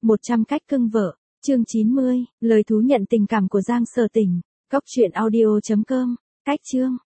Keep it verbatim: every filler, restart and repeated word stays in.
một trăm cách cưng vợ, chương chín mươi, lời thú nhận tình cảm của Giang Sở Tỉnh, cốc truyện audio chấm com, cách chương.